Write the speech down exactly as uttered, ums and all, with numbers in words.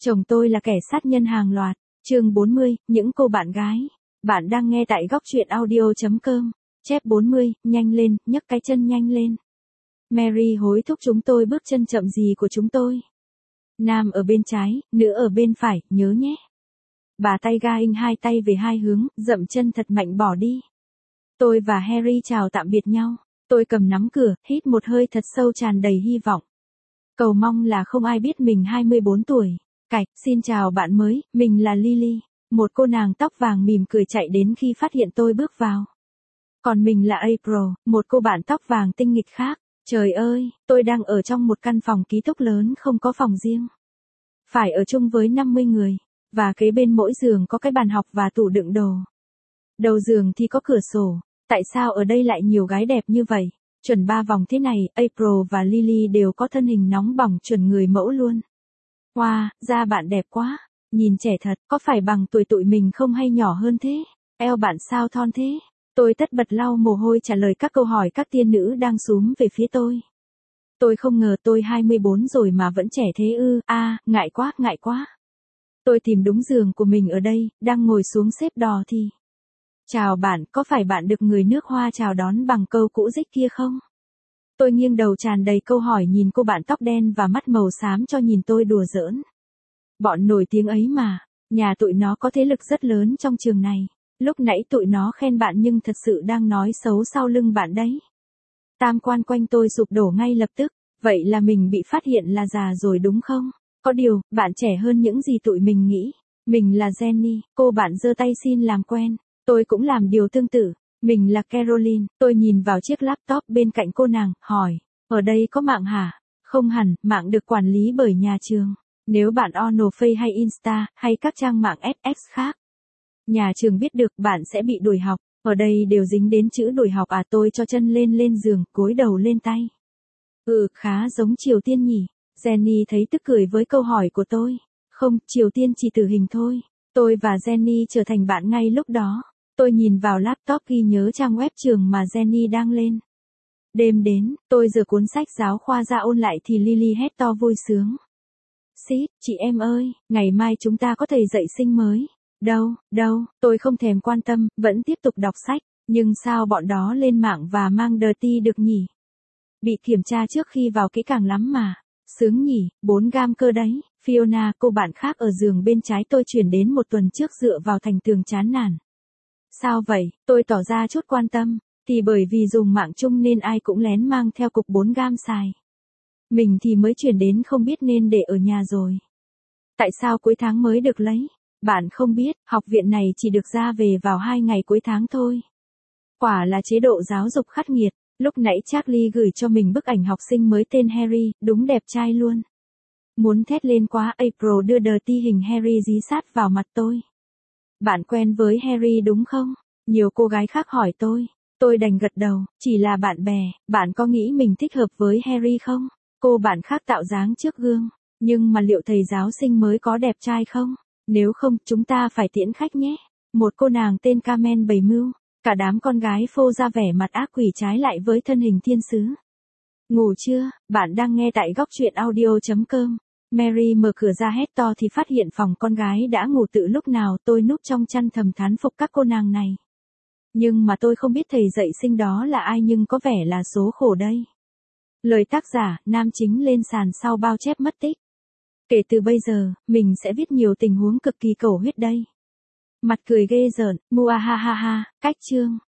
Chồng tôi là kẻ sát nhân hàng loạt. Chương bốn mươi, những cô bạn gái. Bạn đang nghe tại góc truyện audio.com. Chép bốn mươi, nhanh lên, nhấc cái chân nhanh lên. Mary hối thúc chúng tôi bước chân chậm gì của chúng tôi. Nam ở bên trái, nữ ở bên phải, nhớ nhé. Bà tay ga in hai tay về hai hướng, dậm chân thật mạnh bỏ đi. Tôi và Harry chào tạm biệt nhau. Tôi cầm nắm cửa, hít một hơi thật sâu tràn đầy hy vọng. Cầu mong là không ai biết mình hai mươi bốn tuổi. Cạch, xin chào bạn mới, mình là Lily. Một cô nàng tóc vàng mỉm cười chạy đến khi phát hiện tôi bước vào. Còn mình là April, một cô bạn tóc vàng tinh nghịch khác. Trời ơi, tôi đang ở trong một căn phòng ký túc lớn không có phòng riêng. Phải ở chung với năm mươi người. Và kế bên mỗi giường có cái bàn học và tủ đựng đồ. Đầu giường thì có cửa sổ. Tại sao ở đây lại nhiều gái đẹp như vậy? Chuẩn ba vòng thế này, April và Lily đều có thân hình nóng bỏng chuẩn người mẫu luôn. Wow, da bạn đẹp quá. Nhìn trẻ thật, có phải bằng tuổi tụi mình không hay nhỏ hơn thế? Eo bạn sao thon thế? Tôi tất bật lau mồ hôi trả lời các câu hỏi các tiên nữ đang xúm về phía tôi. Tôi không ngờ tôi hai mươi bốn rồi mà vẫn trẻ thế ư, a, à, ngại quá, ngại quá. Tôi tìm đúng giường của mình ở đây, đang ngồi xuống xếp đò thì. Chào bạn, có phải bạn được người nước Hoa chào đón bằng câu cũ dích kia không? Tôi nghiêng đầu tràn đầy câu hỏi nhìn cô bạn tóc đen và mắt màu xám cho nhìn tôi đùa giỡn. Bọn nổi tiếng ấy mà, nhà tụi nó có thế lực rất lớn trong trường này. Lúc nãy tụi nó khen bạn nhưng thật sự đang nói xấu sau lưng bạn đấy. Tam quan quanh tôi sụp đổ ngay lập tức, vậy là mình bị phát hiện là già rồi đúng không? Có điều, bạn trẻ hơn những gì tụi mình nghĩ. Mình là Jenny, cô bạn giơ tay xin làm quen. Tôi cũng làm điều tương tự. Mình là Caroline, tôi nhìn vào chiếc laptop bên cạnh cô nàng, hỏi, ở đây có mạng hả? Không hẳn, mạng được quản lý bởi nhà trường. Nếu bạn OnlyFans hay Insta, hay các trang mạng ét ích khác. Nhà trường biết được bạn sẽ bị đuổi học, ở đây đều dính đến chữ đuổi học à tôi cho chân lên lên giường, gối đầu lên tay. Ừ, khá giống Triều Tiên nhỉ? Jenny thấy tức cười với câu hỏi của tôi. Không, Triều Tiên chỉ tử hình thôi. Tôi và Jenny trở thành bạn ngay lúc đó. Tôi nhìn vào laptop ghi nhớ trang web trường mà Jenny đang lên. Đêm đến, tôi giở cuốn sách giáo khoa ra ôn lại thì Lily hét to vui sướng. Xít, chị em ơi, ngày mai chúng ta có thầy dạy sinh mới. Đâu, đâu, tôi không thèm quan tâm, vẫn tiếp tục đọc sách. Nhưng sao bọn đó lên mạng và mang dirty được nhỉ? Bị kiểm tra trước khi vào kỹ càng lắm mà. Sướng nhỉ, bốn gam cơ đấy. Fiona, cô bạn khác ở giường bên trái tôi chuyển đến một tuần trước dựa vào thành tường chán nản. Sao vậy? Tôi tỏ ra chút quan tâm. Thì bởi vì dùng mạng chung nên ai cũng lén mang theo cục bốn gam xài. Mình thì mới chuyển đến không biết nên để ở nhà rồi. Tại sao cuối tháng mới được lấy? Bạn không biết, học viện này chỉ được ra về vào hai ngày cuối tháng thôi. Quả là chế độ giáo dục khắc nghiệt. Lúc nãy Charlie gửi cho mình bức ảnh học sinh mới tên Harry, đúng đẹp trai luôn. Muốn thét lên quá, April đưa dirty hình Harry dí sát vào mặt tôi. Bạn quen với Harry đúng không? Nhiều cô gái khác hỏi tôi. Tôi đành gật đầu, chỉ là bạn bè. Bạn có nghĩ mình thích hợp với Harry không? Cô bạn khác tạo dáng trước gương. Nhưng mà liệu thầy giáo sinh mới có đẹp trai không? Nếu không, chúng ta phải tiễn khách nhé. Một cô nàng tên Carmen bày mưu. Cả đám con gái phô ra vẻ mặt ác quỷ trái lại với thân hình thiên sứ. Ngủ chưa? Bạn đang nghe tại góc truyện audio.com. Mary mở cửa ra hét to thì phát hiện phòng con gái đã ngủ từ lúc nào. Tôi núp trong chăn thầm thán phục các cô nàng này. Nhưng mà tôi không biết thầy dạy sinh đó là ai nhưng có vẻ là số khổ đây. Lời tác giả, nam chính lên sàn sau bao chép mất tích. Kể từ bây giờ, mình sẽ viết nhiều tình huống cực kỳ cầu huyết đây. Mặt cười ghê rợn, muahahaha, cách chương.